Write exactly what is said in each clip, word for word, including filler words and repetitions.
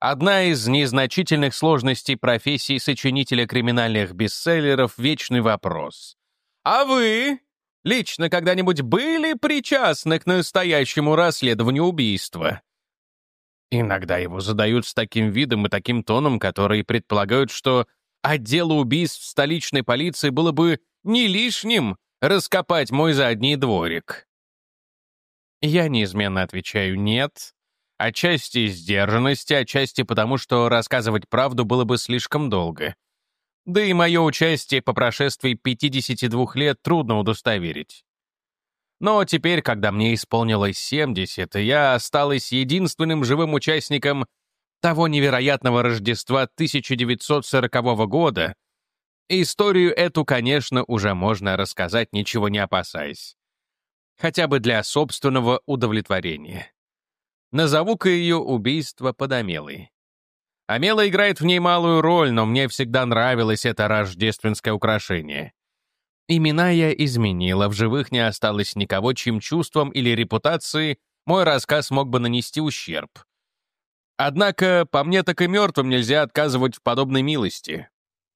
Одна из незначительных сложностей профессии сочинителя криминальных бестселлеров — вечный вопрос. А вы лично когда-нибудь были причастны к настоящему расследованию убийства? Иногда его задают с таким видом и таким тоном, которые предполагают, что отделу убийств столичной полиции было бы не лишним раскопать мой задний дворик. Я неизменно отвечаю «нет», отчасти из сдержанности, отчасти потому, что рассказывать правду было бы слишком долго. Да и мое участие по прошествии пятидесяти двух лет трудно удостоверить. Но теперь, когда мне исполнилось семьдесят, и я осталась единственным живым участником того невероятного Рождества тысяча девятьсот сорокового года, историю эту, конечно, уже можно рассказать, ничего не опасаясь. Хотя бы для собственного удовлетворения. Назову-ка ее «Убийство под Амелой». Амела играет в ней малую роль, но мне всегда нравилось это рождественское украшение. Имена я изменила, в живых не осталось никого, чьим чувствам или репутации мой рассказ мог бы нанести ущерб. Однако, по мне, так и мертвым нельзя отказывать в подобной милости.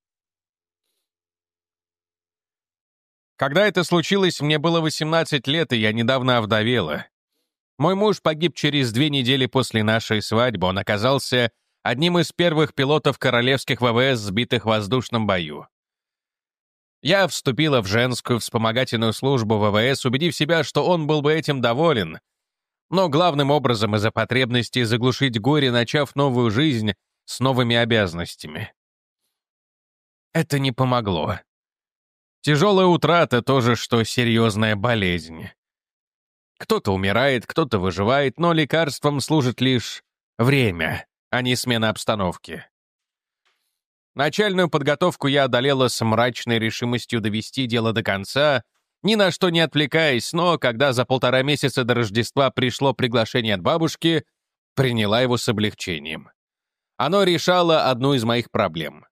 Когда это случилось, мне было восемнадцать лет, и я недавно овдовела. Мой муж погиб через две недели после нашей свадьбы. Он оказался одним из первых пилотов королевских ВВС, сбитых в воздушном бою. Я вступила в женскую вспомогательную службу ВВС, убедив себя, что он был бы этим доволен, но главным образом из-за потребности заглушить горе, начав новую жизнь с новыми обязанностями. Это не помогло. Тяжелая утрата — то же, что серьезная болезнь. Кто-то умирает, кто-то выживает, но лекарством служит лишь время, а не смена обстановки. Начальную подготовку я одолела с мрачной решимостью довести дело до конца, ни на что не отвлекаясь, но когда за полтора месяца до Рождества пришло приглашение от бабушки, приняла его с облегчением. Оно решало одну из моих проблем.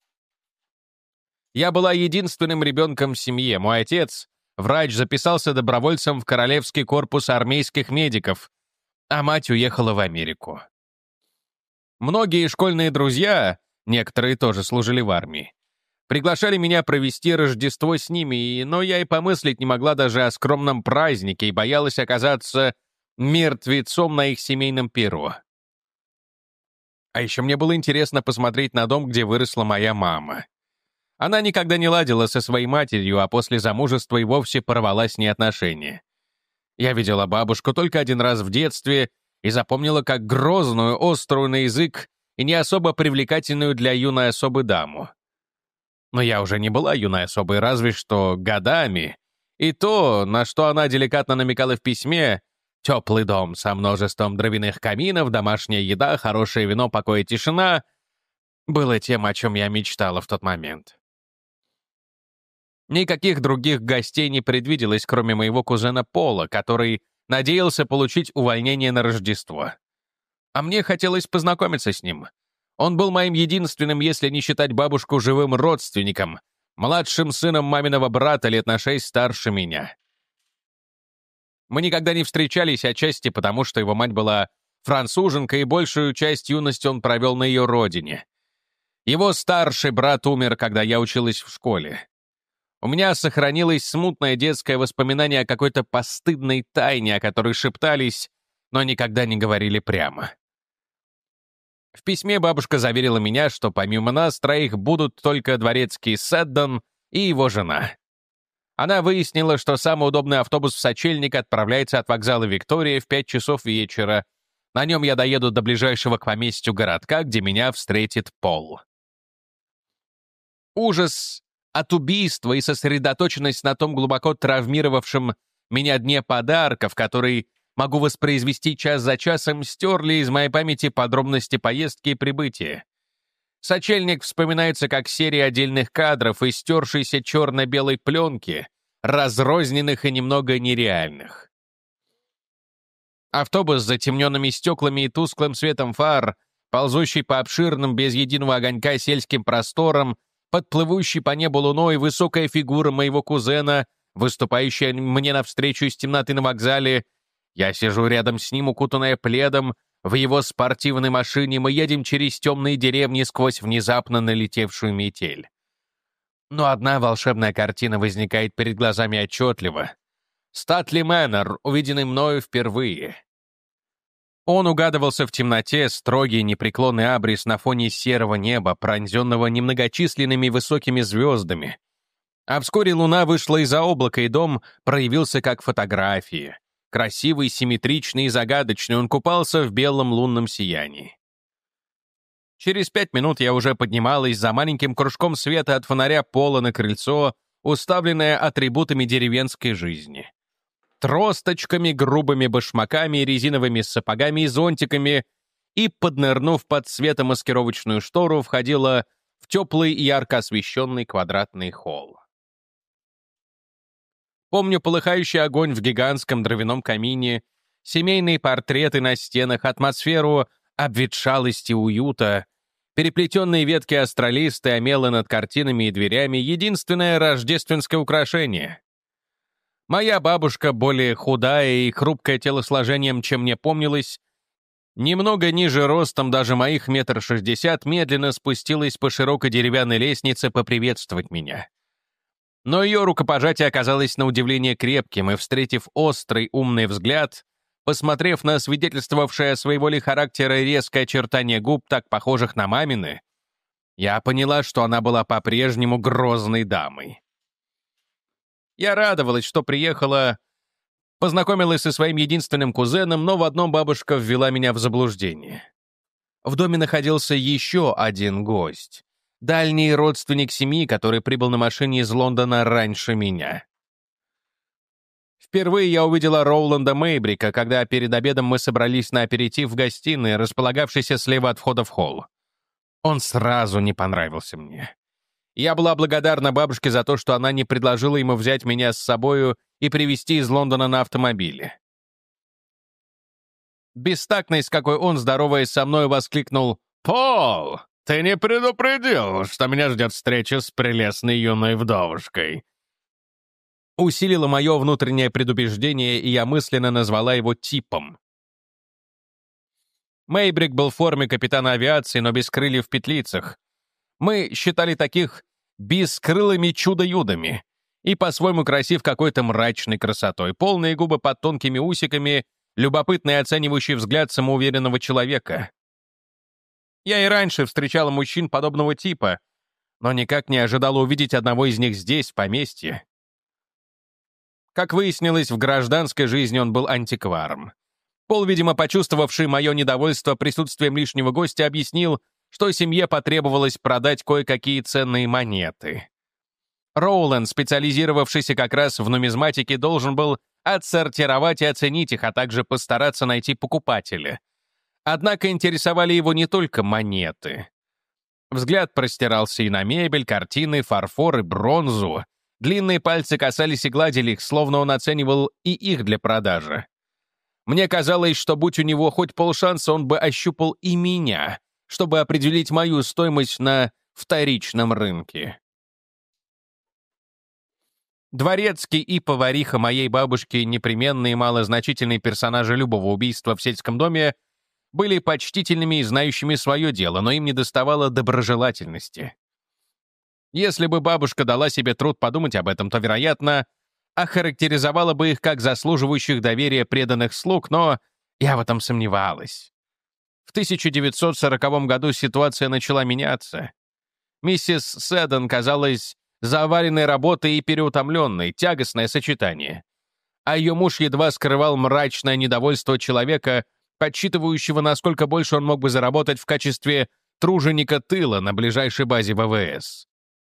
Я была единственным ребенком в семье. Мой отец, врач, записался добровольцем в Королевский корпус армейских медиков, а мать уехала в Америку. Многие школьные друзья, некоторые тоже служили в армии, приглашали меня провести Рождество с ними, но я и помыслить не могла даже о скромном празднике и боялась оказаться мертвецом на их семейном пиру. А еще мне было интересно посмотреть на дом, где выросла моя мама. Она никогда не ладила со своей матерью, а после замужества и вовсе порвала с ней отношения. Я видела бабушку только один раз в детстве и запомнила как грозную, острую на язык и не особо привлекательную для юной особы даму. Но я уже не была юной особой, разве что годами. И то, на что она деликатно намекала в письме — теплый дом со множеством дровяных каминов, домашняя еда, хорошее вино, покой и тишина — было тем, о чем я мечтала в тот момент. Никаких других гостей не предвиделось, кроме моего кузена Пола, который надеялся получить увольнение на Рождество. А мне хотелось познакомиться с ним. Он был моим единственным, если не считать бабушку, живым родственником, младшим сыном маминого брата, лет на шесть старше меня. Мы никогда не встречались, отчасти потому, что его мать была француженка, и большую часть юности он провел на ее родине. Его старший брат умер, когда я училась в школе. У меня сохранилось смутное детское воспоминание о какой-то постыдной тайне, о которой шептались, но никогда не говорили прямо. В письме бабушка заверила меня, что помимо нас троих будут только дворецкий Сэддон и его жена. Она выяснила, что самый удобный автобус в Сочельник отправляется от вокзала Виктория в пять часов вечера. На нем я доеду до ближайшего к поместью городка, где меня встретит Пол. Ужас от убийства и сосредоточенность на том глубоко травмировавшем меня дне подарков, который могу воспроизвести час за часом, стерли из моей памяти подробности поездки и прибытия. Сочельник вспоминается как серия отдельных кадров и стершейся черно-белой пленки, разрозненных и немного нереальных. Автобус с затемненными стеклами и тусклым светом фар, ползущий по обширным без единого огонька сельским просторам, подплывущий по небу луной, высокая фигура моего кузена, выступающая мне навстречу из темноты на вокзале. Я сижу рядом с ним, укутанная пледом, В его спортивной машине мы едем через темные деревни сквозь внезапно налетевшую метель. Но одна волшебная картина возникает перед глазами отчетливо. Статли Мэннер, увиденный мною впервые. Он угадывался в темноте, строгий непреклонный абрис на фоне серого неба, пронзенного немногочисленными высокими звездами. А вскоре луна вышла из-за облака, и дом проявился как фотография. Красивый, симметричный и загадочный, он купался в белом лунном сиянии. Через пять минут я уже поднималась за маленьким кружком света от фонаря пола на крыльцо, уставленное атрибутами деревенской жизни. Тросточками, грубыми башмаками, резиновыми сапогами и зонтиками, и, поднырнув под светомаскировочную штору, входила в теплый и ярко освещенный квадратный холл. Помню полыхающий огонь в гигантском дровяном камине, семейные портреты на стенах, атмосферу обветшалости и уюта, переплетенные ветки астролисты, омелы над картинами и дверями — единственное рождественское украшение. Моя бабушка, более худая и хрупкое телосложением, чем мне помнилось, немного ниже ростом даже моих метр шестьдесят, медленно спустилась по широкой деревянной лестнице поприветствовать меня. Но ее рукопожатие оказалось на удивление крепким, и, встретив острый, умный взгляд, посмотрев на свидетельствовавшее о своеволе характера резкое очертание губ, так похожих на мамины, я поняла, что она была по-прежнему грозной дамой. Я радовалась, что приехала, познакомилась со своим единственным кузеном, но в одном бабушка ввела меня в заблуждение. В доме находился еще один гость. Дальний родственник семьи, который прибыл на машине из Лондона раньше меня. Впервые я увидела Роуланда Мейбрика, когда перед обедом мы собрались на аперитив в гостиной, располагавшейся слева от входа в холл. Он сразу не понравился мне. Я была благодарна бабушке за то, что она не предложила ему взять меня с собою и привезти из Лондона на автомобиле. Бестактный, с какой он, здороваясь со мной, воскликнул: «Пол, ты не предупредил, что меня ждет встреча с прелестной юной вдовушкой». Усилило мое внутреннее предубеждение, и я мысленно назвала его типом. Мейбрик был в форме капитана авиации, но без крыльев в петлицах. Мы считали таких бескрылыми чудо-юдами, и по-своему красив какой-то мрачной красотой, полные губы под тонкими усиками, любопытный оценивающий взгляд самоуверенного человека. Я и раньше встречала мужчин подобного типа, но никак не ожидала увидеть одного из них здесь, в поместье. Как выяснилось, в гражданской жизни он был антикваром. Пол, видимо, почувствовавший мое недовольство присутствием лишнего гостя, объяснил, что семье потребовалось продать кое-какие ценные монеты. Роуланд, специализировавшийся как раз в нумизматике, должен был отсортировать и оценить их, а также постараться найти покупателя. Однако интересовали его не только монеты. Взгляд простирался и на мебель, картины, фарфор и бронзу. Длинные пальцы касались и гладили их, словно он оценивал и их для продажи. Мне казалось, что будь у него хоть полшанса, он бы ощупал и меня, чтобы определить мою стоимость на вторичном рынке. Дворецкий и повариха моей бабушки, непременные малозначительные персонажи любого убийства в сельском доме, были почтительными и знающими свое дело, но им недоставало доброжелательности. Если бы бабушка дала себе труд подумать об этом, то, вероятно, охарактеризовала бы их как заслуживающих доверия преданных слуг, но я в этом сомневалась. В тысяча девятьсот сороковом году ситуация начала меняться. Миссис Сэддон казалась заваленной работой и переутомленной, тягостное сочетание. А ее муж едва скрывал мрачное недовольство человека, подсчитывающего, насколько больше он мог бы заработать в качестве труженика тыла на ближайшей базе ВВС.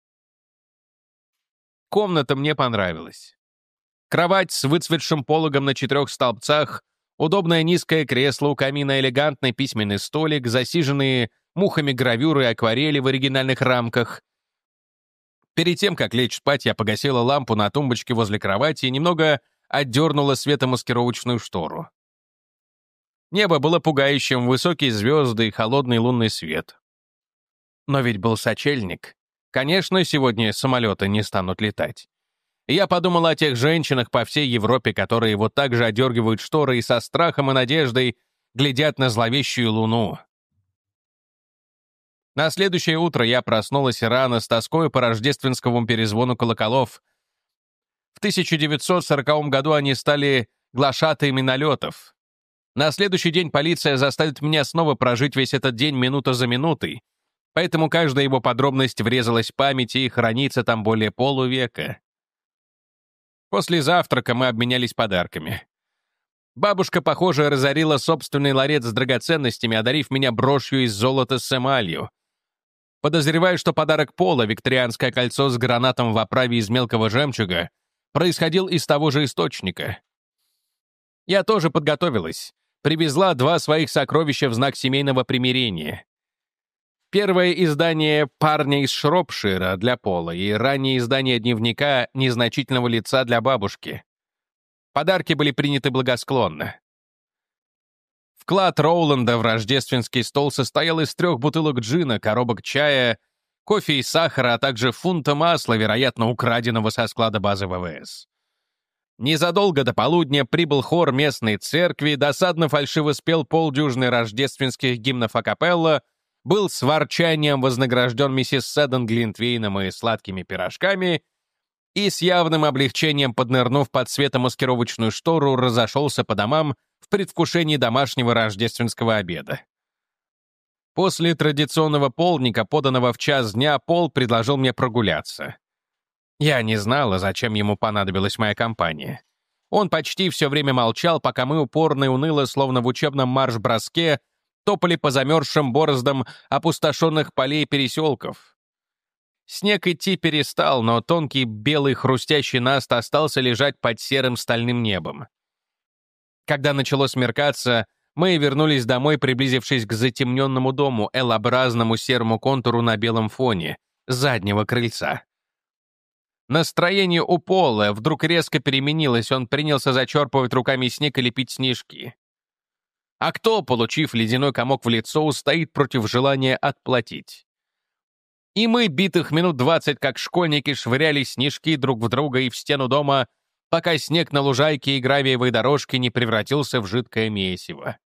Комната мне понравилась. Кровать с выцветшим пологом на четырех столбцах, удобное низкое кресло у камина, элегантный письменный столик, засиженные мухами гравюры и акварели в оригинальных рамках. Перед тем, как лечь спать, я погасила лампу на тумбочке возле кровати и немного отдернула светомаскировочную штору. Небо было пугающим, высокие звезды и холодный лунный свет. Но ведь был сочельник. Конечно, сегодня самолеты не станут летать. Я подумала о тех женщинах по всей Европе, которые вот так же одергивают шторы и со страхом и надеждой глядят на зловещую луну. На следующее утро я проснулась рано с тоской по рождественскому перезвону колоколов. В тысяча девятьсот сороковом году они стали глашатаями налетов. На следующий день полиция заставит меня снова прожить весь этот день минута за минутой, поэтому каждая его подробность врезалась в память и хранится там более полувека. После завтрака мы обменялись подарками. Бабушка, похоже, разорила собственный ларец с драгоценностями, одарив меня брошью из золота с эмалью. Подозреваю, что подарок Пола, викторианское кольцо с гранатом в оправе из мелкого жемчуга, происходил из того же источника. Я тоже подготовилась. Привезла два своих сокровища в знак семейного примирения. Первое издание «Парня из Шропшира» для Пола и раннее издание дневника «Незначительного лица» для бабушки. Подарки были приняты благосклонно. Вклад Роуланда в рождественский стол состоял из трех бутылок джина, коробок чая, кофе и сахара, а также фунта масла, вероятно, украденного со склада базы ВВС. Незадолго до полудня прибыл хор местной церкви, досадно фальшиво спел полдюжины рождественских гимнов акапелла, был с ворчанием вознагражден миссис Сэдден глинтвейном и сладкими пирожками и с явным облегчением, поднырнув под светомаскировочную штору, разошелся по домам в предвкушении домашнего рождественского обеда. После традиционного полдника, поданного в час дня, Пол предложил мне прогуляться. Я не знала, зачем ему понадобилась моя компания. Он почти все время молчал, пока мы упорно и уныло, словно в учебном марш-броске, топали по замерзшим бороздам опустошенных полей и переселков. Снег идти перестал, но тонкий белый хрустящий наст остался лежать под серым стальным небом. Когда начало смеркаться, мы вернулись домой, приблизившись к затемненному дому, L-образному серому контуру на белом фоне, заднего крыльца. Настроение у Пола вдруг резко переменилось, он принялся зачерпывать руками снег и лепить снежки. А кто, получив ледяной комок в лицо, устоит против желания отплатить? И мы битых минут двадцать, как школьники, швыряли снежки друг в друга и в стену дома, пока снег на лужайке и гравиевой дорожке не превратился в жидкое месиво.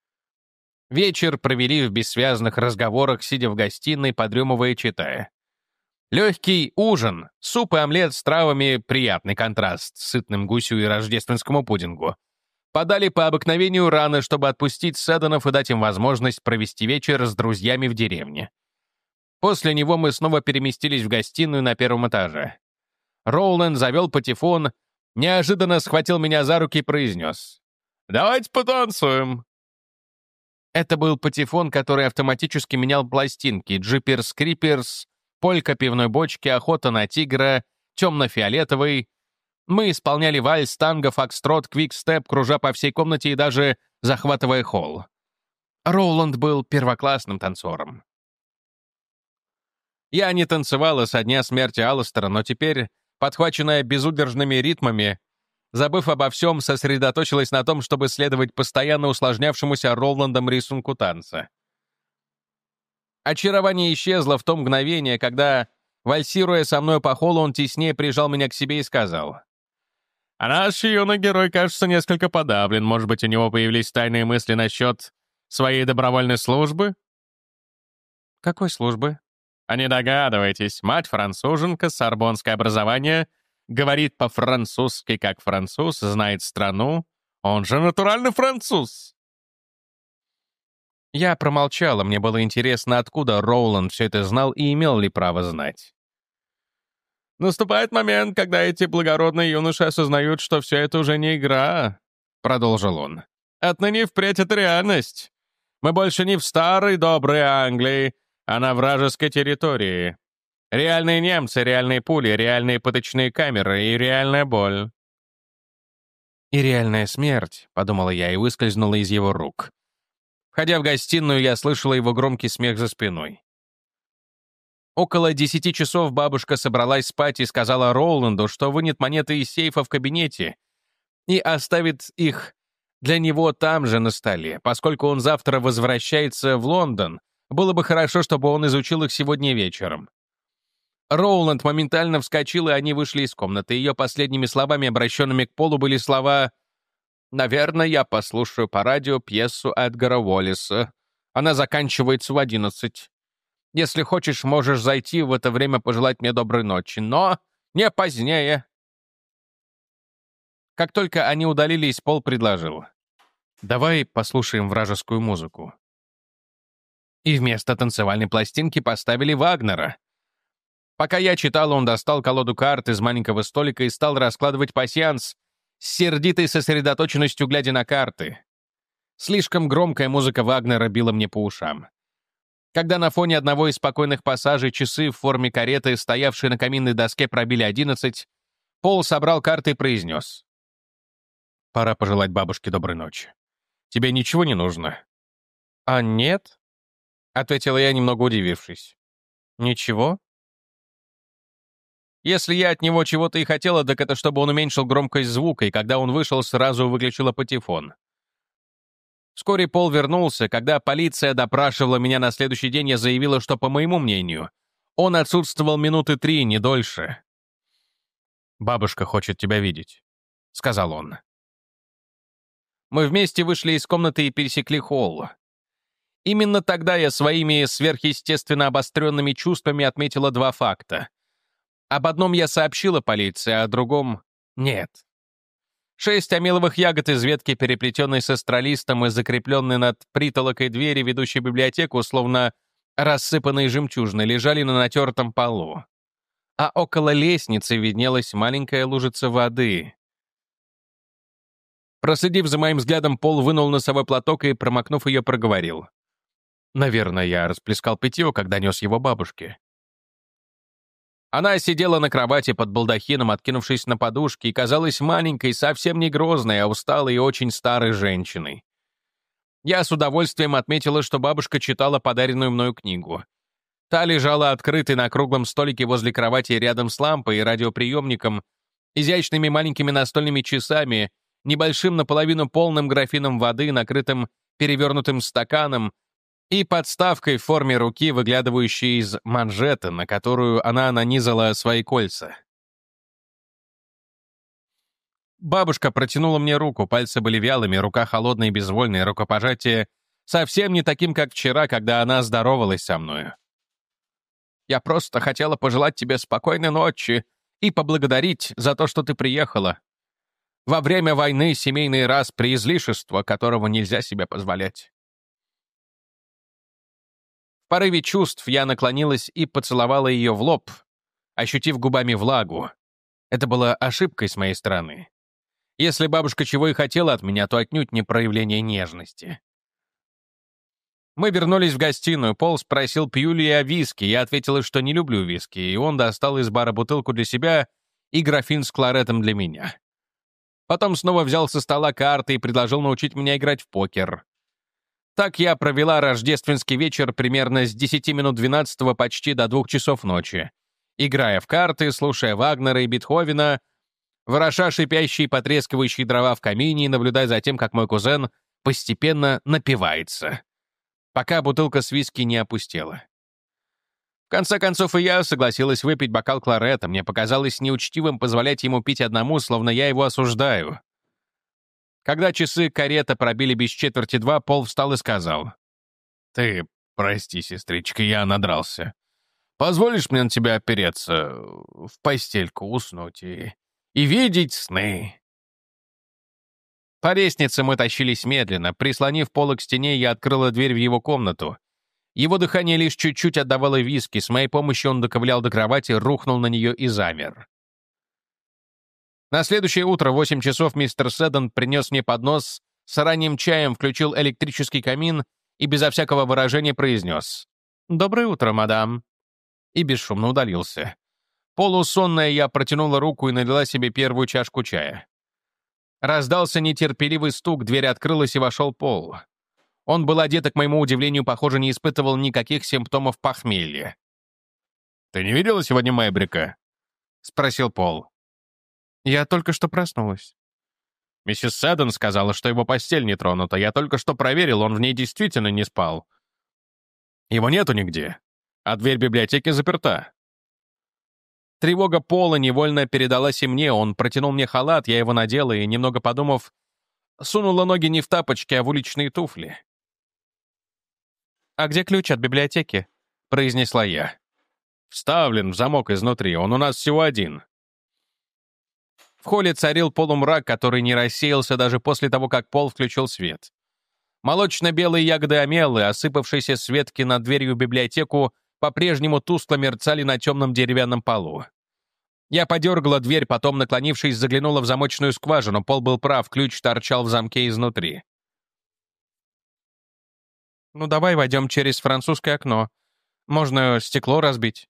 Вечер провели в бессвязных разговорах, сидя в гостиной, подремывая и читая. Легкий ужин, суп и омлет с травами — приятный контраст с сытным гусю и рождественскому пудингу. Подали по обыкновению рано, чтобы отпустить Сэдденов и дать им возможность провести вечер с друзьями в деревне. После него мы снова переместились в гостиную на первом этаже. Роуланд завел патефон, неожиданно схватил меня за руки и произнес: «Давайте потанцуем». Это был патефон, который автоматически менял пластинки: «Джиперс Криперс», «Полька пивной бочки», «Охота на тигра», «Темно-фиолетовый». Мы исполняли вальс, танго, фокстрот, квикстеп, кружа по всей комнате и даже захватывая холл. Роуланд был первоклассным танцором. Я не танцевала со дня смерти Алластера, но теперь, подхваченная безудержными ритмами, забыв обо всем, сосредоточилась на том, чтобы следовать постоянно усложнявшемуся Роландом рисунку танца. Очарование исчезло в то мгновение, когда, вальсируя со мной по холлу, он теснее прижал меня к себе и сказал: «А наш юный герой, кажется, несколько подавлен. Может быть, у него появились тайные мысли насчет своей добровольной службы?» «Какой службы?» «А не догадываетесь, мать француженка, сорбонское образование, говорит по-французски как француз, знает страну. Он же натуральный француз!» Я промолчала, мне было интересно, откуда Роуланд все это знал и имел ли право знать. «Наступает момент, когда эти благородные юноши осознают, что все это уже не игра», — продолжил он. «Отныне впредь это реальность. Мы больше не в старой доброй Англии, а на вражеской территории. Реальные немцы, реальные пули, реальные пыточные камеры и реальная боль». «И реальная смерть», — подумала я и выскользнула из его рук. Входя в гостиную, я слышала его громкий смех за спиной. Около десяти часов бабушка собралась спать и сказала Роуланду, что вынет монеты из сейфа в кабинете и оставит их для него там же на столе. Поскольку он завтра возвращается в Лондон, было бы хорошо, чтобы он изучил их сегодня вечером. Роуланд моментально вскочил, и они вышли из комнаты. Ее последними словами, обращенными к Полу, были слова: Наверное, я послушаю по радио пьесу Эдгара Уоллиса. Она заканчивается в одиннадцать. Если хочешь, можешь зайти в это время пожелать мне доброй ночи, но не позднее». Как только они удалились, Пол предложил: «Давай послушаем вражескую музыку». И вместо танцевальной пластинки поставили Вагнера. Пока я читал, он достал колоду карт из маленького столика и стал раскладывать пасьянс, с сердитой сосредоточенностью глядя на карты. Слишком громкая музыка Вагнера била мне по ушам. Когда на фоне одного из спокойных пассажей часы в форме кареты, стоявшие на каминной доске, пробили одиннадцать, Пол собрал карты и произнес: «Пора пожелать бабушке доброй ночи. Тебе ничего не нужно?» «А нет», — ответила я, немного удивившись. «Ничего?» Если я от него чего-то и хотела, так это чтобы он уменьшил громкость звука, и когда он вышел, сразу выключила патефон. Вскоре Пол вернулся. Когда полиция допрашивала меня на следующий день, я заявила, что, по моему мнению, он отсутствовал минуты три, не дольше. «Бабушка хочет тебя видеть», — сказал он. Мы вместе вышли из комнаты и пересекли холл. Именно тогда я своими сверхъестественно обостренными чувствами отметила два факта. Об одном я сообщила полиции, а о другом — нет. Шесть амеловых ягод из ветки, переплетенной с астролистом и закрепленной над притолокой двери, ведущей в библиотеку, словно рассыпанные жемчужины, лежали на натертом полу. А около лестницы виднелась маленькая лужица воды. Проследив за моим взглядом, Пол вынул носовой платок и, промокнув ее, проговорил: «Наверное, я расплескал питье, когда нес его бабушке». Она сидела на кровати под балдахином, откинувшись на подушки, и казалась маленькой, совсем не грозной, а усталой и очень старой женщиной. Я с удовольствием отметила, что бабушка читала подаренную мною книгу. Та лежала открытой на круглом столике возле кровати рядом с лампой и радиоприемником, изящными маленькими настольными часами, небольшим наполовину полным графином воды, накрытым перевернутым стаканом, и подставкой в форме руки, выглядывающей из манжеты, на которую она нанизала свои кольца. Бабушка протянула мне руку, пальцы были вялыми, рука холодная и безвольная, рукопожатие совсем не таким, как вчера, когда она здоровалась со мною. «Я просто хотела пожелать тебе спокойной ночи и поблагодарить за то, что ты приехала. Во время войны семейный распри — излишество, которого нельзя себе позволять». В порыве чувств я наклонилась и поцеловала ее в лоб, ощутив губами влагу. Это была ошибкой с моей стороны. Если бабушка чего и хотела от меня, то отнюдь не проявление нежности. Мы вернулись в гостиную. Пол спросил, пью ли я виски. Я ответила, что не люблю виски, и он достал из бара бутылку для себя и графин с кларетом для меня. Потом снова взял со стола карты и предложил научить меня играть в покер. Так я провела рождественский вечер примерно с десяти минут двенадцатого почти до двух часов ночи, играя в карты, слушая Вагнера и Бетховена, вороша шипящие и потрескивающие дрова в камине и наблюдая за тем, как мой кузен постепенно напивается, пока бутылка с виски не опустела. В конце концов, и я согласилась выпить бокал кларета. Мне показалось неучтивым позволять ему пить одному, словно я его осуждаю. Когда часы карета пробили без четверти два, Пол встал и сказал: «Ты прости, сестричка, я надрался. Позволишь мне на тебя опереться, в постельку уснуть и, и видеть сны?» По лестнице мы тащились медленно. Прислонив Пола к стене, я открыла дверь в его комнату. Его дыхание лишь чуть-чуть отдавало виски. С моей помощью он доковылял до кровати, рухнул на нее и замер. На следующее утро в восемь часов мистер Сэддон принес мне поднос с ранним чаем, включил электрический камин и безо всякого выражения произнес: «Доброе утро, мадам», и бесшумно удалился. Полусонная, я протянула руку и налила себе первую чашку чая. Раздался нетерпеливый стук, дверь открылась, и вошел Пол. Он был одет, и, к моему удивлению, похоже, не испытывал никаких симптомов похмелья. «Ты не видела сегодня Мэбрика?» — спросил Пол. «Я только что проснулась». «Миссис Сэддон сказала, что его постель не тронута. Я только что проверил, он в ней действительно не спал. Его нету нигде, а дверь библиотеки заперта». Тревога Пола невольно передалась и мне. Он протянул мне халат, я его надела и, немного подумав, сунула ноги не в тапочки, а в уличные туфли. «А где ключ от библиотеки?» — произнесла я. «Вставлен в замок изнутри, он у нас всего один». В холле царил полумрак, который не рассеялся даже после того, как Пол включил свет. Молочно-белые ягоды омелы, осыпавшиеся с ветки над дверью в библиотеку, по-прежнему тускло мерцали на темном деревянном полу. Я подергала дверь, потом, наклонившись, заглянула в замочную скважину. Пол был прав, ключ торчал в замке изнутри. «Ну, давай войдем через французское окно. Можно стекло разбить».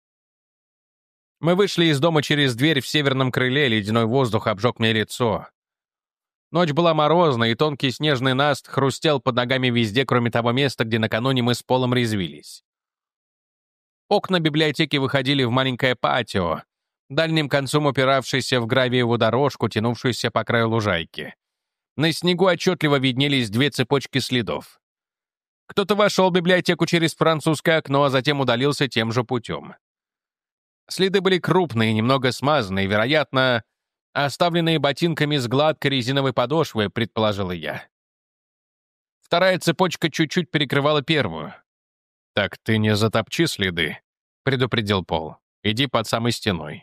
Мы вышли из дома через дверь в северном крыле, ледяной воздух обжег мне лицо. Ночь была морозной, и тонкий снежный наст хрустел под ногами везде, кроме того места, где накануне мы с Полом резвились. Окна библиотеки выходили в маленькое патио, дальним концом упиравшееся в гравиевую дорожку, тянувшуюся по краю лужайки. На снегу отчетливо виднелись две цепочки следов. Кто-то вошел в библиотеку через французское окно, а затем удалился тем же путем. Следы были крупные, немного смазанные, вероятно, оставленные ботинками с гладкой резиновой подошвой, предположила я. Вторая цепочка чуть-чуть перекрывала первую. «Так ты не затопчи следы», — предупредил Пол. «Иди под самой стеной».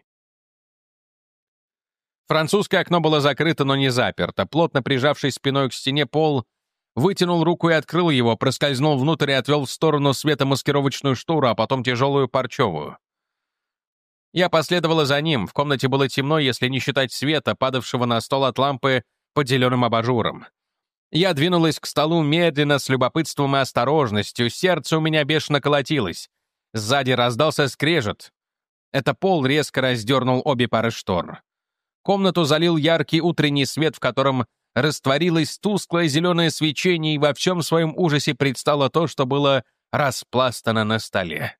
Французское окно было закрыто, но не заперто. Плотно прижавшись спиной к стене, Пол вытянул руку и открыл его, проскользнул внутрь и отвел в сторону светомаскировочную штору, а потом тяжелую парчевую. Я последовала за ним. В комнате было темно, если не считать света, падавшего на стол от лампы под зеленым абажуром. Я двинулась к столу медленно, с любопытством и осторожностью. Сердце у меня бешено колотилось. Сзади раздался скрежет. Это Пол резко раздернул обе пары штор. Комнату залил яркий утренний свет, в котором растворилось тусклое зеленое свечение, и во всем своем ужасе предстало то, что было распластано на столе.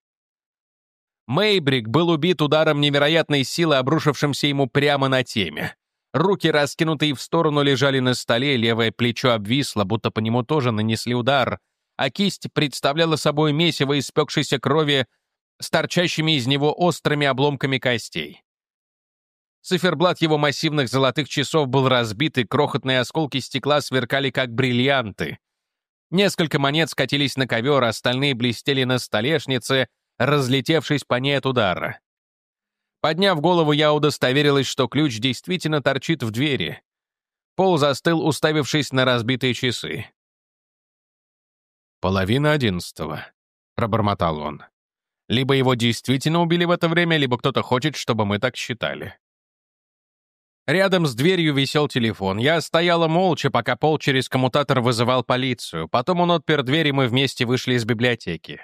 Мейбрик был убит ударом невероятной силы, обрушившимся ему прямо на теме. Руки, раскинутые в сторону, лежали на столе, левое плечо обвисло, будто по нему тоже нанесли удар, а кисть представляла собой месиво испекшейся крови с торчащими из него острыми обломками костей. Циферблат его массивных золотых часов был разбит, и крохотные осколки стекла сверкали, как бриллианты. Несколько монет скатились на ковер, остальные блестели на столешнице, разлетевшись по ней от удара. Подняв голову, я удостоверилась, что ключ действительно торчит в двери. Пол застыл, уставившись на разбитые часы. «Половина одиннадцатого», — пробормотал он. «Либо его действительно убили в это время, либо кто-то хочет, чтобы мы так считали». Рядом с дверью висел телефон. Я стояла молча, пока Пол через коммутатор вызывал полицию. Потом он отпер дверь, и мы вместе вышли из библиотеки.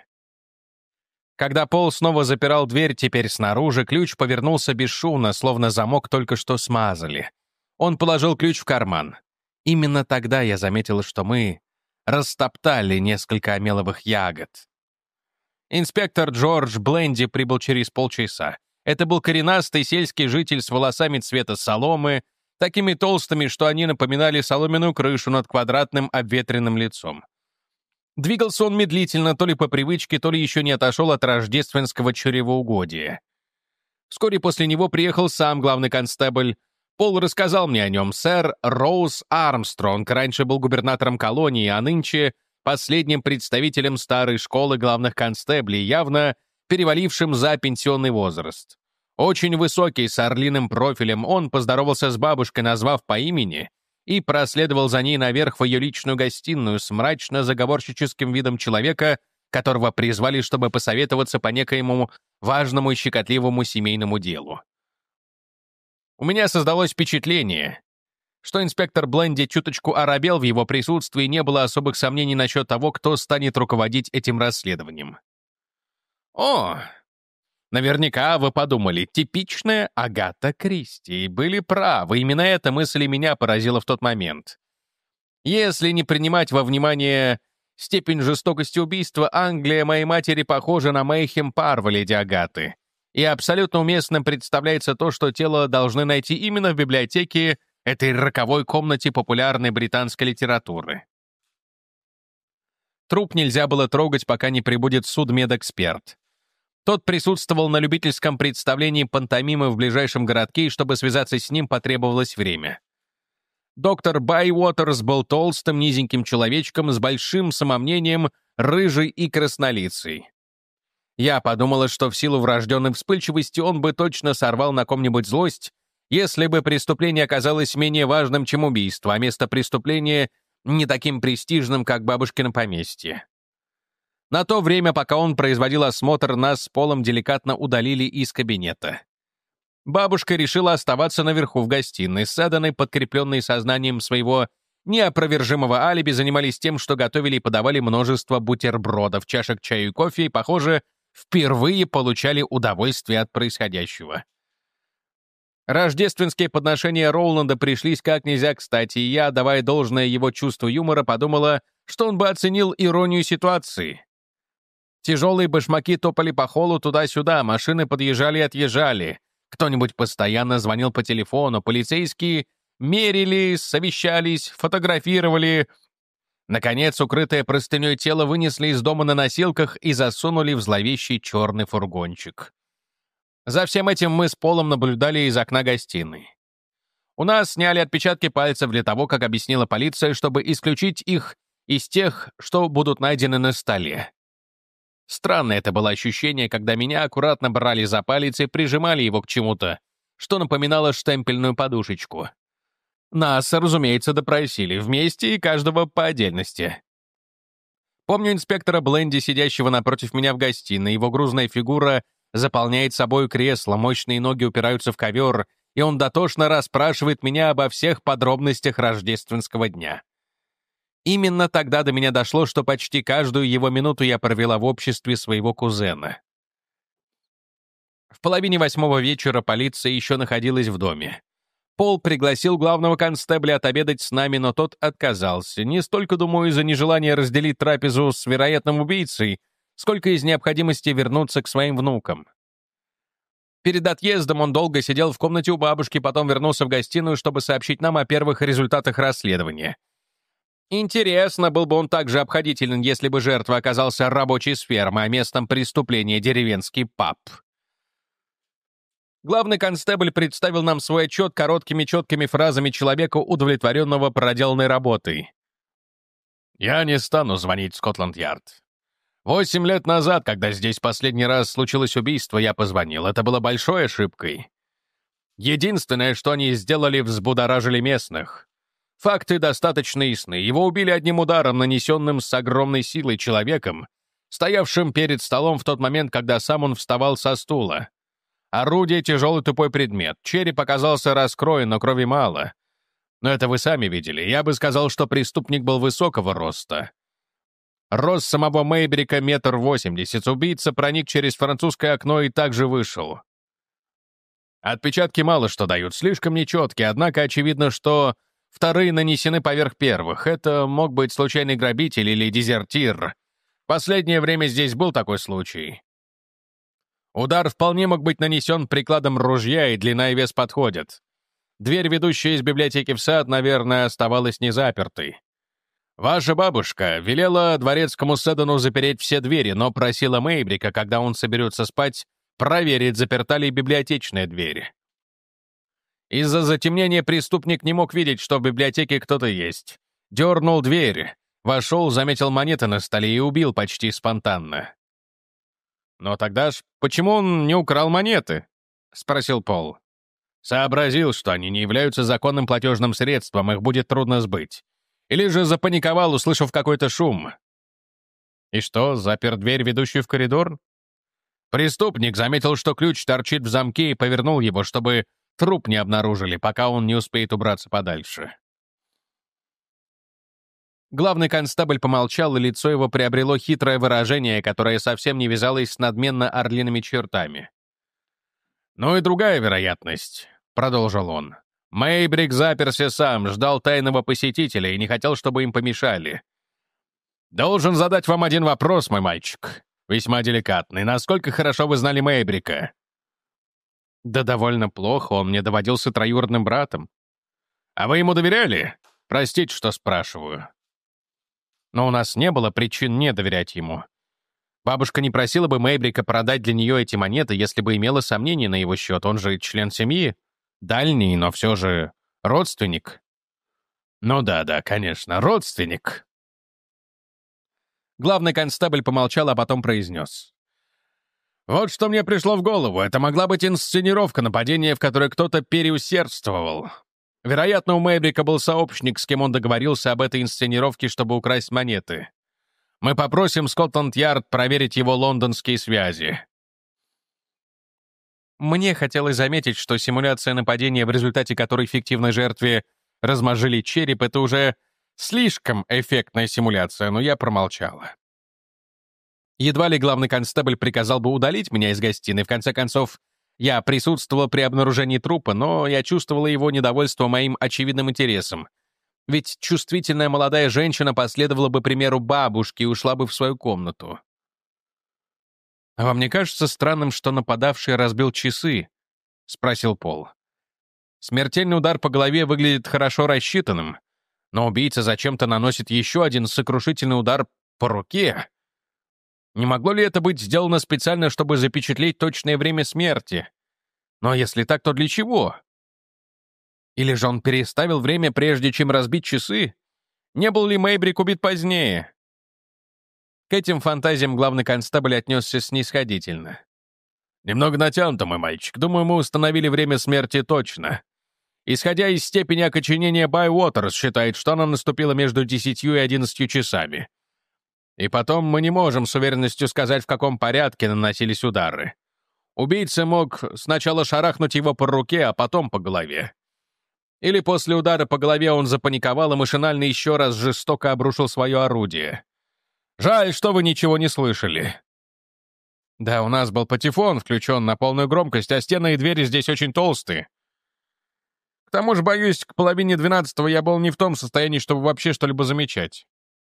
Когда Пол снова запирал дверь, теперь снаружи, ключ повернулся бесшумно, словно замок только что смазали. Он положил ключ в карман. Именно тогда я заметила, что мы растоптали несколько омеловых ягод. Инспектор Джордж Бленди прибыл через полчаса. Это был коренастый сельский житель с волосами цвета соломы, такими толстыми, что они напоминали соломенную крышу над квадратным обветренным лицом. Двигался он медлительно, то ли по привычке, то ли еще не отошел от рождественского чревоугодия. Вскоре после него приехал сам главный констебль. Пол рассказал мне о нем. Сэр Роуз Армстронг раньше был губернатором колонии, а нынче последним представителем старой школы главных констеблей, явно перевалившим за пенсионный возраст. Очень высокий, с орлиным профилем, он поздоровался с бабушкой, назвав по имени, и проследовал за ней наверх в ее личную гостиную с мрачно-заговорщическим видом человека, которого призвали, чтобы посоветоваться по некоему важному и щекотливому семейному делу. У меня создалось впечатление, что инспектор Бленди чуточку оробел в его присутствии, и не было особых сомнений насчет того, кто станет руководить этим расследованием. «О, наверняка вы подумали, типичная Агата Кристи, и были правы, именно эта мысль и меня поразила в тот момент. Если не принимать во внимание степень жестокости убийства, Англия моей матери похожа на Мэйхем Парва, леди Агаты, и абсолютно уместным представляется то, что тело должны найти именно в библиотеке этой роковой комнате популярной британской литературы. Труп нельзя было трогать, пока не прибудет судмедэксперт. Тот присутствовал на любительском представлении пантомимы в ближайшем городке, и чтобы связаться с ним, потребовалось время. Доктор Байуотерс был толстым, низеньким человечком с большим самомнением, рыжий и краснолицый. Я подумала, что в силу врожденной вспыльчивости он бы точно сорвал на ком-нибудь злость, если бы преступление оказалось менее важным, чем убийство, а место преступления не таким престижным, как бабушкино поместье. На то время, пока он производил осмотр, нас с Полом деликатно удалили из кабинета. Бабушка решила оставаться наверху в гостиной. Сэддены, подкрепленные сознанием своего неопровержимого алиби, занимались тем, что готовили и подавали множество бутербродов, чашек чая и кофе, и, похоже, впервые получали удовольствие от происходящего. Рождественские подношения Роуланда пришлись как нельзя кстати, и я, давая должное его чувству юмора, подумала, что он бы оценил иронию ситуации. Тяжелые башмаки топали по холлу туда-сюда, машины подъезжали и отъезжали. Кто-нибудь постоянно звонил по телефону, полицейские мерили, совещались, фотографировали. Наконец, укрытое простыней тело вынесли из дома на носилках и засунули в зловещий черный фургончик. За всем этим мы с Полом наблюдали из окна гостиной. У нас сняли отпечатки пальцев для того, как объяснила полиция, чтобы исключить их из тех, что будут найдены на столе. Странное это было ощущение, когда меня аккуратно брали за палец и прижимали его к чему-то, что напоминало штемпельную подушечку. Нас, разумеется, допросили вместе и каждого по отдельности. Помню инспектора Бленди, сидящего напротив меня в гостиной. Его грузная фигура заполняет собой кресло, мощные ноги упираются в ковер, и он дотошно расспрашивает меня обо всех подробностях рождественского дня. Именно тогда до меня дошло, что почти каждую его минуту я провела в обществе своего кузена. В половине восьмого вечера полиция еще находилась в доме. Пол пригласил главного констебля отобедать с нами, но тот отказался. Не столько, думаю, из-за нежелания разделить трапезу с вероятным убийцей, сколько из необходимости вернуться к своим внукам. Перед отъездом он долго сидел в комнате у бабушки, потом вернулся в гостиную, чтобы сообщить нам о первых результатах расследования. Интересно, был бы он так же обходителен, если бы жертва оказался рабочей с фермы, а местом преступления деревенский паб. Главный констебль представил нам свой отчет короткими четкими фразами человека, удовлетворенного проделанной работой. «Я не стану звонить в Скотланд-Ярд. Восемь лет назад, когда здесь последний раз случилось убийство, я позвонил. Это было большой ошибкой. Единственное, что они сделали, взбудоражили местных. Факты достаточно ясны. Его убили одним ударом, нанесенным с огромной силой человеком, стоявшим перед столом в тот момент, когда сам он вставал со стула. Орудие — тяжелый тупой предмет. Череп оказался раскроен, но крови мало. Но это вы сами видели. Я бы сказал, что преступник был высокого роста. Рост самого Мейбрика — метр восемьдесят. Убийца проник через французское окно и также вышел. Отпечатки мало что дают, слишком нечеткие, однако очевидно, что вторые нанесены поверх первых. Это мог быть случайный грабитель или дезертир. В последнее время здесь был такой случай. Удар вполне мог быть нанесен прикладом ружья, и длина и вес подходят. Дверь, ведущая из библиотеки в сад, наверное, оставалась незапертой. Ваша бабушка велела дворецкому Сэддену запереть все двери, но просила Мейбрика, когда он соберется спать, проверить, заперта ли библиотечная дверь. Из-за затемнения преступник не мог видеть, что в библиотеке кто-то есть. Дернул дверь, вошел, заметил монеты на столе и убил почти спонтанно. «Но тогда ж почему он не украл монеты?» — спросил Пол. «Сообразил, что они не являются законным платежным средством, их будет трудно сбыть. Или же запаниковал, услышав какой-то шум». «И что, запер дверь, ведущую в коридор?» Преступник заметил, что ключ торчит в замке, и повернул его, чтобы труп не обнаружили, пока он не успеет убраться подальше. Главный констебль помолчал, и лицо его приобрело хитрое выражение, которое совсем не вязалось с надменно-орлиными чертами. «Ну и другая вероятность», — продолжил он. «Мейбрик заперся сам, ждал тайного посетителя и не хотел, чтобы им помешали. Должен задать вам один вопрос, мой мальчик, весьма деликатный. Насколько хорошо вы знали Мейбрика?» «Да довольно плохо, он мне доводился троюродным братом». «А вы ему доверяли? Простите, что спрашиваю». Но у нас не было причин не доверять ему. Бабушка не просила бы Мейбрика продать для нее эти монеты, если бы имела сомнения на его счет. Он же член семьи, дальний, но все же родственник. Ну да-да, конечно, родственник. Главный констебль помолчал, а потом произнес. Вот что мне пришло в голову. Это могла быть инсценировка нападения, в которой кто-то переусердствовал. Вероятно, у Мэйбрика был сообщник, с кем он договорился об этой инсценировке, чтобы украсть монеты. Мы попросим Скотланд-Ярд проверить его лондонские связи. Мне хотелось заметить, что симуляция нападения, в результате которой фиктивной жертве размозжили череп, это уже слишком эффектная симуляция, но я промолчала. Едва ли главный констебль приказал бы удалить меня из гостиной. В конце концов, я присутствовала при обнаружении трупа, но я чувствовала его недовольство моим очевидным интересом. Ведь чувствительная молодая женщина последовала бы примеру бабушки и ушла бы в свою комнату. «А вам не кажется странным, что нападавший разбил часы?» — спросил Пол. «Смертельный удар по голове выглядит хорошо рассчитанным, но убийца зачем-то наносит еще один сокрушительный удар по руке. Не могло ли это быть сделано специально, чтобы запечатлеть точное время смерти? Но если так, то для чего? Или же он переставил время, прежде чем разбить часы? Не был ли Мэйбрик убит позднее?» К этим фантазиям главный констебль отнесся снисходительно. «Немного натянуто, мой мальчик. Думаю, мы установили время смерти точно. Исходя из степени окоченения, Байуотерс считает, что она наступила между десятью и одиннадцатью часами. И потом мы не можем с уверенностью сказать, в каком порядке наносились удары. Убийца мог сначала шарахнуть его по руке, а потом по голове. Или после удара по голове он запаниковал и машинально еще раз жестоко обрушил свое орудие. Жаль, что вы ничего не слышали. Да, у нас был патефон включен на полную громкость, а стены и двери здесь очень толстые. К тому же, боюсь, к половине двенадцатого я был не в том состоянии, чтобы вообще что-либо замечать.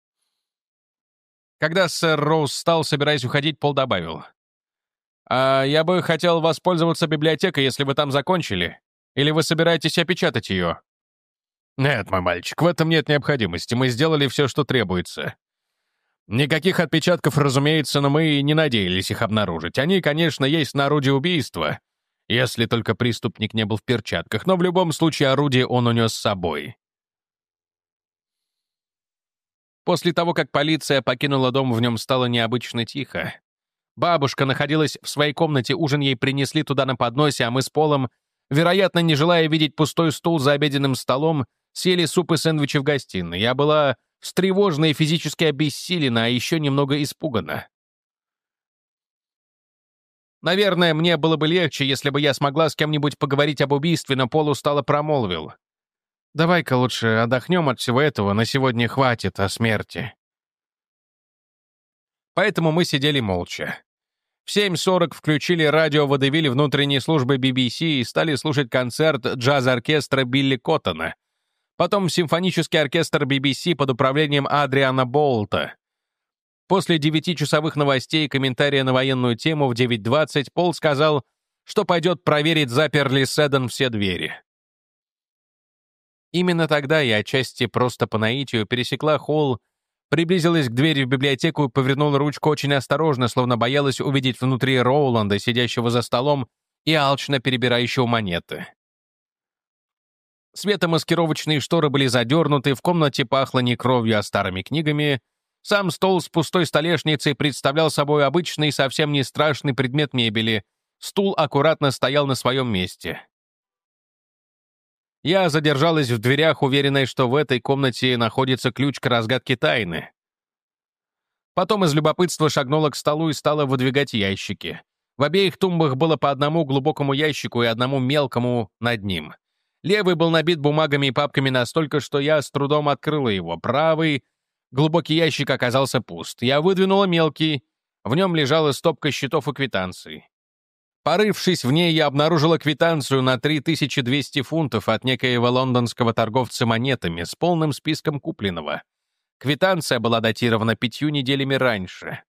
Когда сэр Роуз встал, собираясь уходить, Пол добавил. «А я бы хотел воспользоваться библиотекой, если вы там закончили. Или вы собираетесь опечатать ее?» «Нет, мой мальчик, в этом нет необходимости. Мы сделали все, что требуется. Никаких отпечатков, разумеется, но мы и не надеялись их обнаружить. Они, конечно, есть на орудии убийства, если только преступник не был в перчатках, но в любом случае орудие он унес с собой». После того, как полиция покинула дом, в нем стало необычно тихо. Бабушка находилась в своей комнате, ужин ей принесли туда на подносе, а мы с Полом, вероятно, не желая видеть пустой стул за обеденным столом, съели суп и сэндвичи в гостиной. Я была встревожена и физически обессилена, а еще немного испугана. Наверное, мне было бы легче, если бы я смогла с кем-нибудь поговорить об убийстве, но Пол устало промолвил. «Давай-ка лучше отдохнем от всего этого, на сегодня хватит о смерти». Поэтому мы сидели молча. В семь сорок включили радио водевиль внутренней службы би би си и стали слушать концерт джаз-оркестра Билли Коттона. Потом симфонический оркестр би би си под управлением Адриана Боулта. После девятичасовых новостей и комментария на военную тему в девять двадцать Пол сказал, что пойдет проверить, запер ли Седдон все двери. Именно тогда я отчасти просто по наитию пересекла холл, приблизилась к двери в библиотеку и повернула ручку очень осторожно, словно боялась увидеть внутри Роуланда, сидящего за столом и алчно перебирающего монеты. Светомаскировочные шторы были задернуты, в комнате пахло не кровью, а старыми книгами. Сам стол с пустой столешницей представлял собой обычный, совсем не страшный предмет мебели. Стул аккуратно стоял на своем месте. Я задержалась в дверях, уверенная, что в этой комнате находится ключ к разгадке тайны. Потом из любопытства шагнула к столу и стала выдвигать ящики. В обеих тумбах было по одному глубокому ящику и одному мелкому над ним. Левый был набит бумагами и папками настолько, что я с трудом открыла его. Правый, глубокий ящик оказался пуст. Я выдвинула мелкий. В нем лежала стопка счетов и квитанций. Порывшись в ней, я обнаружила квитанцию на три тысячи двести фунтов от некоего лондонского торговца монетами с полным списком купленного. Квитанция была датирована пятью неделями раньше.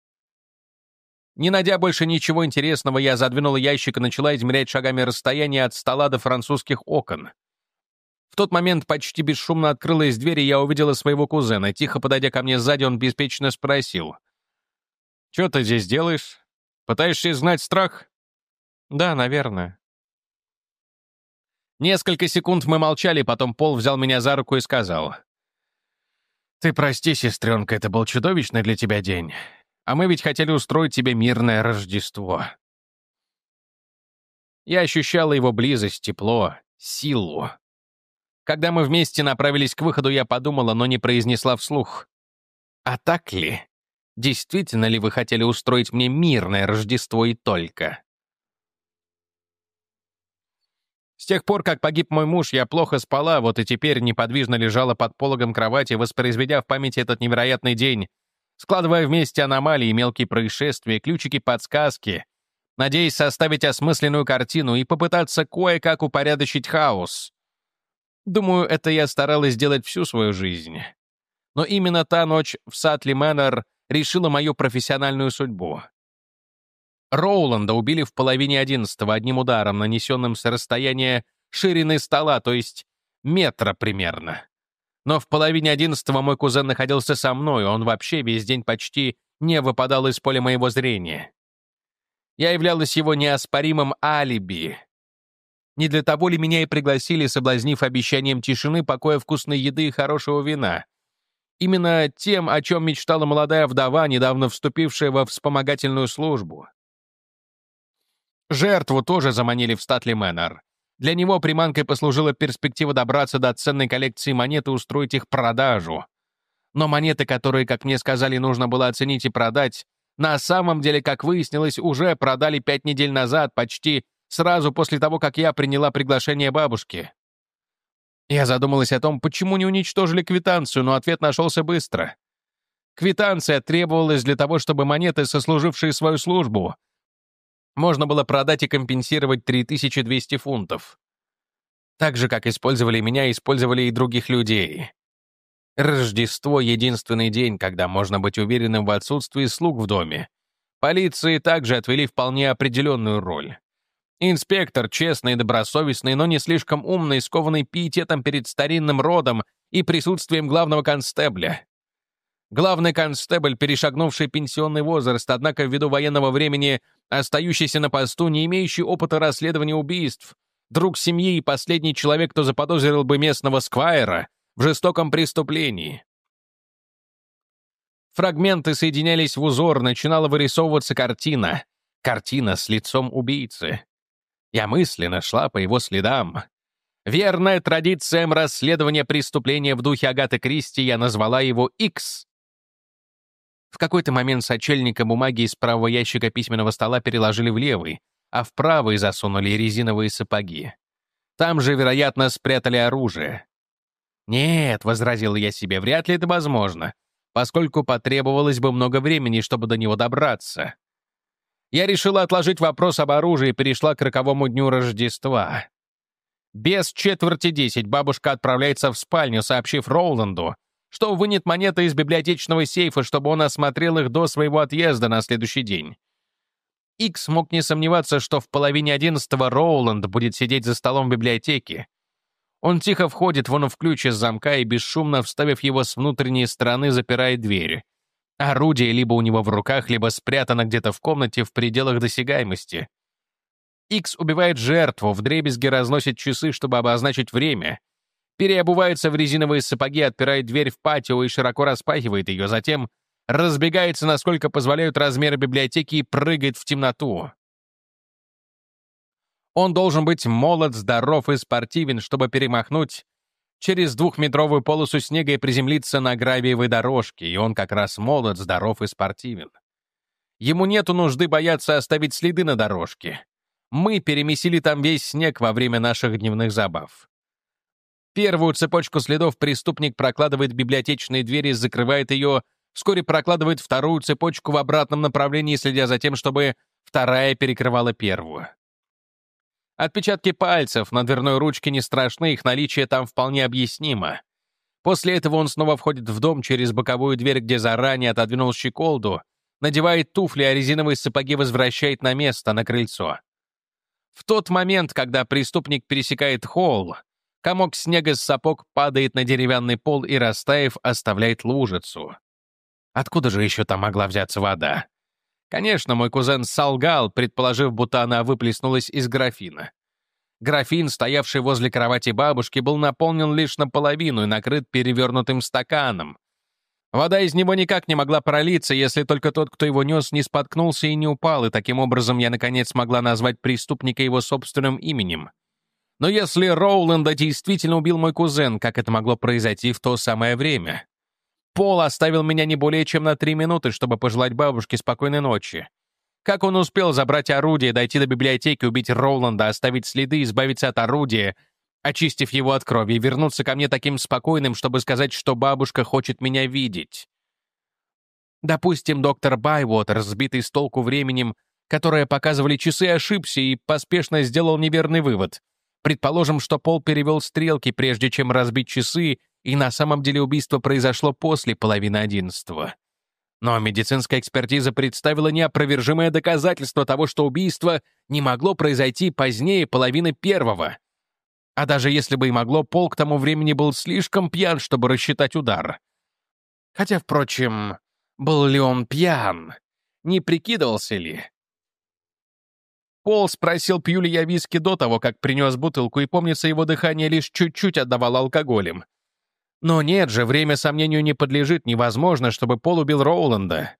Не найдя больше ничего интересного, я задвинула ящик и начала измерять шагами расстояние от стола до французских окон. В тот момент почти бесшумно открылась дверь, и я увидела своего кузена. Тихо подойдя ко мне сзади, он беспечно спросил. «Что ты здесь делаешь? Пытаешься изгнать страх?» «Да, наверное». Несколько секунд мы молчали, потом Пол взял меня за руку и сказал: «Ты прости, сестренка, это был чудовищный для тебя день. А мы ведь хотели устроить тебе мирное Рождество». Я ощущала его близость, тепло, силу. Когда мы вместе направились к выходу, я подумала, но не произнесла вслух: «А так ли? Действительно ли вы хотели устроить мне мирное Рождество и только?» С тех пор, как погиб мой муж, я плохо спала, вот и теперь неподвижно лежала под пологом кровати, воспроизведя в памяти этот невероятный день, складывая вместе аномалии, мелкие происшествия, ключики-подсказки, надеясь составить осмысленную картину и попытаться кое-как упорядочить хаос. Думаю, это я старалась сделать всю свою жизнь. Но именно та ночь в Сатли Мэннер решила мою профессиональную судьбу. Роуланда убили в половине одиннадцатого одним ударом, нанесенным с расстояния ширины стола, то есть метра примерно. Но в половине одиннадцатого мой кузен находился со мной, он вообще весь день почти не выпадал из поля моего зрения. Я являлась его неоспоримым алиби. Не для того ли меня и пригласили, соблазнив обещанием тишины, покоя, вкусной еды и хорошего вина? Именно тем, о чем мечтала молодая вдова, недавно вступившая во вспомогательную службу. Жертву тоже заманили в Статли Мэннер. Для него приманкой послужила перспектива добраться до ценной коллекции монет и устроить их продажу. Но монеты, которые, как мне сказали, нужно было оценить и продать, на самом деле, как выяснилось, уже продали пять недель назад, почти сразу после того, как я приняла приглашение бабушки. Я задумалась о том, почему не уничтожили квитанцию, но ответ нашелся быстро. Квитанция требовалась для того, чтобы монеты, сослужившие свою службу, можно было продать и компенсировать три тысячи двести фунтов. Так же, как использовали меня, использовали и других людей. Рождество — единственный день, когда можно быть уверенным в отсутствии слуг в доме. Полиции также отвели вполне определенную роль. Инспектор, честный и добросовестный, но не слишком умный, скованный пиететом перед старинным родом и присутствием главного констебля. Главный констебль, перешагнувший пенсионный возраст, однако ввиду военного времени остающийся на посту, не имеющий опыта расследования убийств, друг семьи и последний человек, кто заподозрил бы местного сквайра в жестоком преступлении. Фрагменты соединялись в узор, начинала вырисовываться картина. Картина с лицом убийцы. Я мысленно шла по его следам. Верная традициям расследования преступления в духе Агаты Кристи, я назвала его Икс. В какой-то момент сочельника бумаги из правого ящика письменного стола переложили в левый, а в правый засунули резиновые сапоги. Там же, вероятно, спрятали оружие. «Нет», — возразил я себе, — «вряд ли это возможно, поскольку потребовалось бы много времени, чтобы до него добраться». Я решила отложить вопрос об оружии и перешла к роковому дню Рождества. Без четверти десять бабушка отправляется в спальню, сообщив Роуланду, что вынет монеты из библиотечного сейфа, чтобы он осмотрел их до своего отъезда на следующий день. Икс мог не сомневаться, что в половине одиннадцатого Роуланд будет сидеть за столом в библиотеке. Он тихо входит, вынув ключ из замка и, бесшумно вставив его с внутренней стороны, запирает дверь. Орудие либо у него в руках, либо спрятано где-то в комнате в пределах досягаемости. Икс убивает жертву, вдребезги разносит часы, чтобы обозначить время, переобувается в резиновые сапоги, отпирает дверь в патио и широко распахивает ее, затем разбегается, насколько позволяют размеры библиотеки, и прыгает в темноту. Он должен быть молод, здоров и спортивен, чтобы перемахнуть через двухметровую полосу снега и приземлиться на гравиевой дорожке, и он как раз молод, здоров и спортивен. Ему нету нужды бояться оставить следы на дорожке. Мы перемесили там весь снег во время наших дневных забав. Первую цепочку следов преступник прокладывает в библиотечные двери, закрывает ее, вскоре прокладывает вторую цепочку в обратном направлении, следя за тем, чтобы вторая перекрывала первую. Отпечатки пальцев на дверной ручке не страшны, их наличие там вполне объяснимо. После этого он снова входит в дом через боковую дверь, где заранее отодвинул щеколду, надевает туфли, а резиновые сапоги возвращает на место, на крыльцо. В тот момент, когда преступник пересекает холл, комок снега с сапог падает на деревянный пол и, растаяв, оставляет лужицу. Откуда же еще там могла взяться вода? Конечно, мой кузен солгал, предположив, будто она выплеснулась из графина. Графин, стоявший возле кровати бабушки, был наполнен лишь наполовину и накрыт перевернутым стаканом. Вода из него никак не могла пролиться, если только тот, кто его нес, не споткнулся и не упал, и таким образом я, наконец, смогла назвать преступника его собственным именем. Но если Роуланда действительно убил мой кузен, как это могло произойти в то самое время? Пол оставил меня не более чем на три минуты, чтобы пожелать бабушке спокойной ночи. Как он успел забрать орудие, дойти до библиотеки, убить Роуланда, оставить следы, избавиться от орудия, очистив его от крови, и вернуться ко мне таким спокойным, чтобы сказать, что бабушка хочет меня видеть? Допустим, доктор Байвотер, сбитый с толку временем, которое показывали часы, ошибся и поспешно сделал неверный вывод. Предположим, что Пол перевел стрелки, прежде чем разбить часы, и на самом деле убийство произошло после половины одиннадцатого. Но медицинская экспертиза представила неопровержимое доказательство того, что убийство не могло произойти позднее половины первого. А даже если бы и могло, Пол к тому времени был слишком пьян, чтобы рассчитать удар. Хотя, впрочем, был ли он пьян? Не прикидывался ли? Пол спросил, пью ли я виски до того, как принес бутылку, и, помнится, его дыхание лишь чуть-чуть отдавало алкоголем. Но нет же, время сомнению не подлежит, невозможно, чтобы Пол убил Роуланда.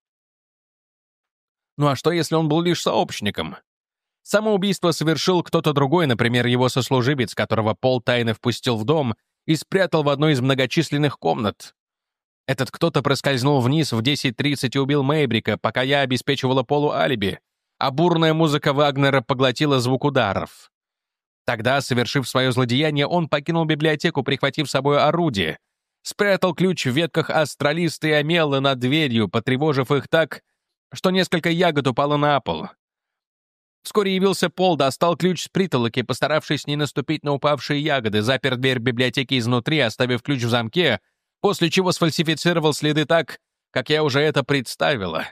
Ну а что, если он был лишь сообщником? Самоубийство совершил кто-то другой, например, его сослуживец, которого Пол тайно впустил в дом и спрятал в одной из многочисленных комнат. Этот кто-то проскользнул вниз в десять тридцать и убил Мэйбрика, пока я обеспечивала Полу алиби, а бурная музыка Вагнера поглотила звук ударов. Тогда, совершив свое злодеяние, он покинул библиотеку, прихватив с собой орудие, спрятал ключ в ветках астролиста и омела над дверью, потревожив их так, что несколько ягод упало на пол. Вскоре явился Пол, достал ключ с притолоки, постаравшись не наступить на упавшие ягоды, запер дверь библиотеки изнутри, оставив ключ в замке, после чего сфальсифицировал следы так, как я уже это представила.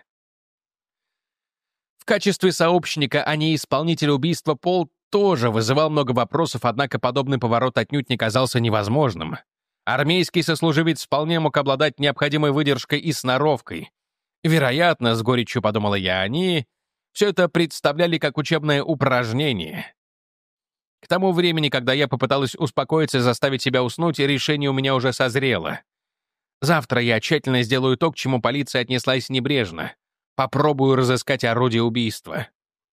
В качестве сообщника, а не исполнителя убийства, Пол тоже вызывал много вопросов, однако подобный поворот отнюдь не казался невозможным. Армейский сослуживец вполне мог обладать необходимой выдержкой и сноровкой. Вероятно, с горечью подумала я, они все это представляли как учебное упражнение. К тому времени, когда я попыталась успокоиться и заставить себя уснуть, решение у меня уже созрело. Завтра я тщательно сделаю то, к чему полиция отнеслась небрежно. Попробую разыскать орудие убийства.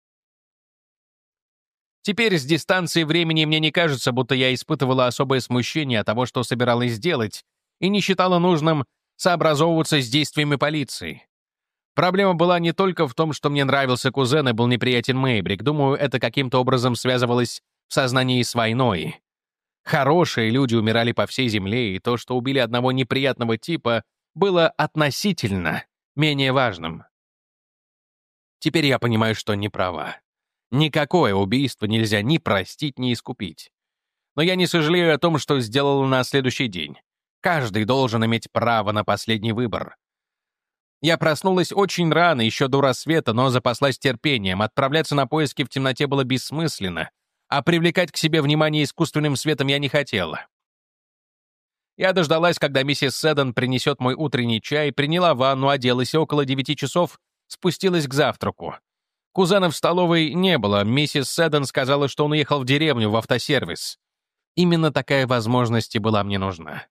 Теперь с дистанции времени мне не кажется, будто я испытывала особое смущение от того, что собиралась сделать, и не считала нужным сообразовываться с действиями полиции. Проблема была не только в том, что мне нравился кузен и был неприятен Мэйбрик. Думаю, это каким-то образом связывалось в сознании с войной. Хорошие люди умирали по всей земле, и то, что убили одного неприятного типа, было относительно менее важным. Теперь я понимаю, что не права. Никакое убийство нельзя ни простить, ни искупить. Но я не сожалею о том, что сделала на следующий день. Каждый должен иметь право на последний выбор. Я проснулась очень рано, еще до рассвета, но запаслась терпением. Отправляться на поиски в темноте было бессмысленно, а привлекать к себе внимание искусственным светом я не хотела. Я дождалась, когда миссис Сэддон принесет мой утренний чай, приняла ванну, оделась и около девяти часов спустилась к завтраку. Кузена в столовой не было, миссис Сэддон сказала, что он уехал в деревню, в автосервис. Именно такая возможность и была мне нужна.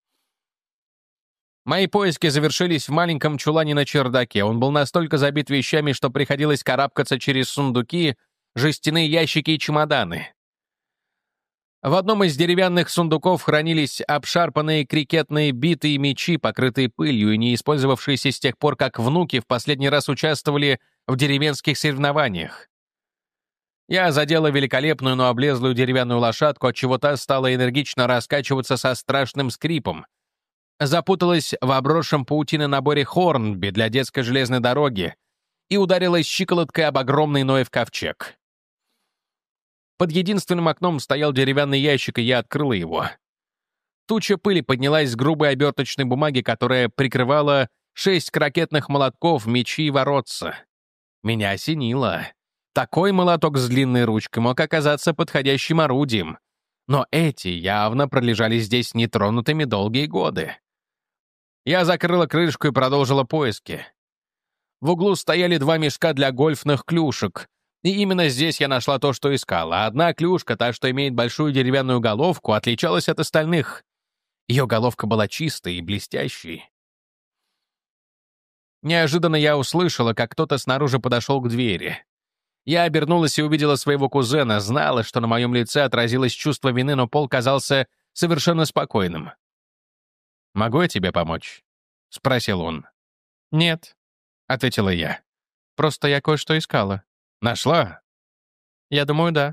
Мои поиски завершились в маленьком чулане на чердаке. Он был настолько забит вещами, что приходилось карабкаться через сундуки, жестяные ящики и чемоданы. В одном из деревянных сундуков хранились обшарпанные крикетные биты и мячи, покрытые пылью и не использовавшиеся с тех пор, как внуки в последний раз участвовали в деревенских соревнованиях. Я задела великолепную, но облезлую деревянную лошадку, отчего та стала энергично раскачиваться со страшным скрипом. Запуталась в обросшем паутиной наборе Хорнби для детской железной дороги и ударилась щиколоткой об огромный Ноев ковчег. Под единственным окном стоял деревянный ящик, и я открыла его. Туча пыли поднялась с грубой оберточной бумаги, которая прикрывала шесть крокетных молотков, мечи и воротца. Меня осенило. Такой молоток с длинной ручкой мог оказаться подходящим орудием. Но эти явно пролежали здесь нетронутыми долгие годы. Я закрыла крышку и продолжила поиски. В углу стояли два мешка для гольфных клюшек. И именно здесь я нашла то, что искала. Одна клюшка, та, что имеет большую деревянную головку, отличалась от остальных. Ее головка была чистой и блестящей. Неожиданно я услышала, как кто-то снаружи подошел к двери. Я обернулась и увидела своего кузена, знала, что на моем лице отразилось чувство вины, но Пол казался совершенно спокойным. «Могу я тебе помочь?» — спросил он. «Нет», — ответила я. «Просто я кое-что искала». «Нашла?» «Я думаю, да».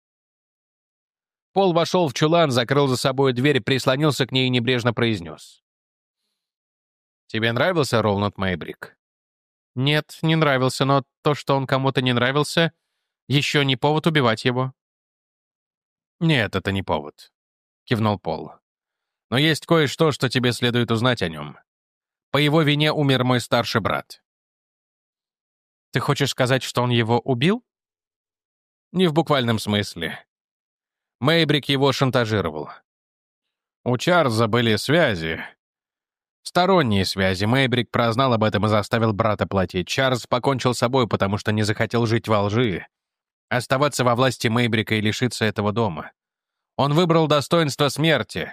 Пол вошел в чулан, закрыл за собой дверь, прислонился к ней и небрежно произнес. «Тебе нравился Роланд Мейбрик?» «Нет, не нравился, но то, что он кому-то не нравился, еще не повод убивать его». «Нет, это не повод», — кивнул Пол. «Но есть кое-что, что тебе следует узнать о нем. По его вине умер мой старший брат». «Ты хочешь сказать, что он его убил?» «Не в буквальном смысле. Мейбрик его шантажировал. У Чарльза были связи. Сторонние связи. Мейбрик прознал об этом и заставил брата платить. Чарльз покончил с собой, потому что не захотел жить во лжи. Оставаться во власти Мейбрика и лишиться этого дома. Он выбрал достоинство смерти.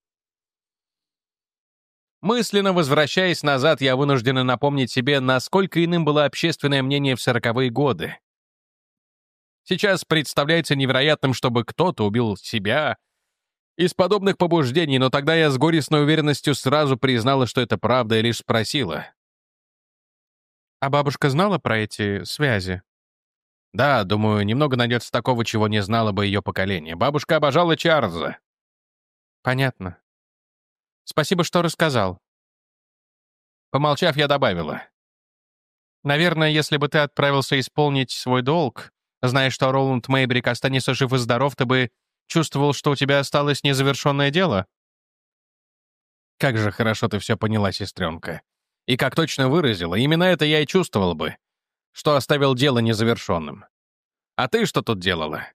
Мысленно возвращаясь назад, я вынуждена напомнить себе, насколько иным было общественное мнение в сороковые годы. Сейчас представляется невероятным, чтобы кто-то убил себя из подобных побуждений, но тогда я с горестной уверенностью сразу признала, что это правда, и лишь спросила. «А бабушка знала про эти связи?» «Да, думаю, немного найдется такого, чего не знало бы ее поколение. Бабушка обожала Чарльза». «Понятно. Спасибо, что рассказал». Помолчав, я добавила. «Наверное, если бы ты отправился исполнить свой долг, зная, что Роланд Мейбрик останется жив и здоров, ты бы чувствовал, что у тебя осталось незавершенное дело?» «Как же хорошо ты все поняла, сестренка. И как точно выразила, именно это я и чувствовал бы, что оставил дело незавершенным. А ты что тут делала?»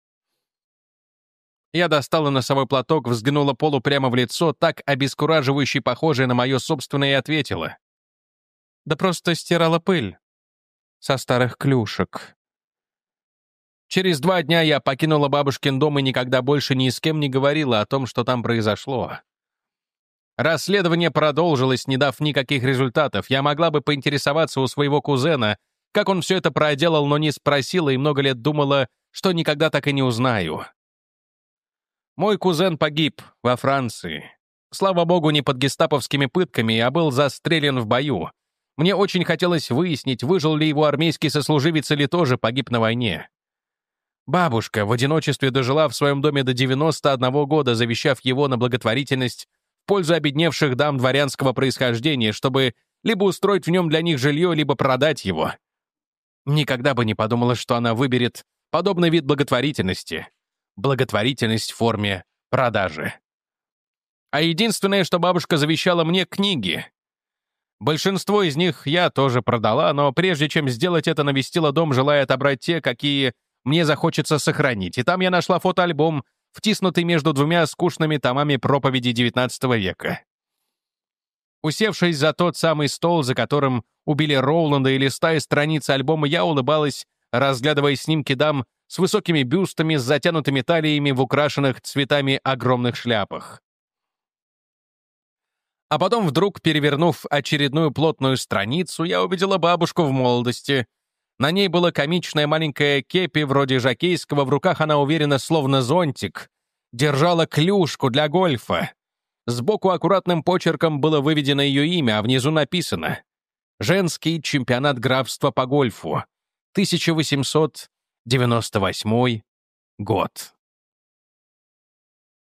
Я достала носовой платок, взглянула Полу прямо в лицо, так обескураживающе похожее на мое собственное, и ответила. «Да просто стирала пыль со старых клюшек». Через два дня я покинула бабушкин дом и никогда больше ни с кем не говорила о том, что там произошло. Расследование продолжилось, не дав никаких результатов. Я могла бы поинтересоваться у своего кузена, как он все это проделал, но не спросила и много лет думала, что никогда так и не узнаю. Мой кузен погиб во Франции. Слава богу, не под гестаповскими пытками, а был застрелен в бою. Мне очень хотелось выяснить, выжил ли его армейский сослуживец или тоже погиб на войне. Бабушка в одиночестве дожила в своем доме до девяноста одного года, завещав его на благотворительность в пользу обедневших дам дворянского происхождения, чтобы либо устроить в нем для них жилье, либо продать его. Никогда бы не подумала, что она выберет подобный вид благотворительности. Благотворительность в форме продажи. А единственное, что бабушка завещала мне — книги. Большинство из них я тоже продала, но прежде чем сделать это, навестила дом, желая отобрать те, какие мне захочется сохранить. И там я нашла фотоальбом, втиснутый между двумя скучными томами проповеди девятнадцатого века. Усевшись за тот самый стол, за которым убили Роуланда, и листая страницы альбома, я улыбалась, разглядывая снимки дам с высокими бюстами, с затянутыми талиями в украшенных цветами огромных шляпах. А потом, вдруг перевернув очередную плотную страницу, я увидела бабушку в молодости. На ней было комичное маленькое кепи вроде жокейского, в руках она уверенно, словно зонтик, держала клюшку для гольфа. Сбоку аккуратным почерком было выведено ее имя, а внизу написано «Женский чемпионат графства по гольфу, тысяча восемьсот девяносто восьмой год».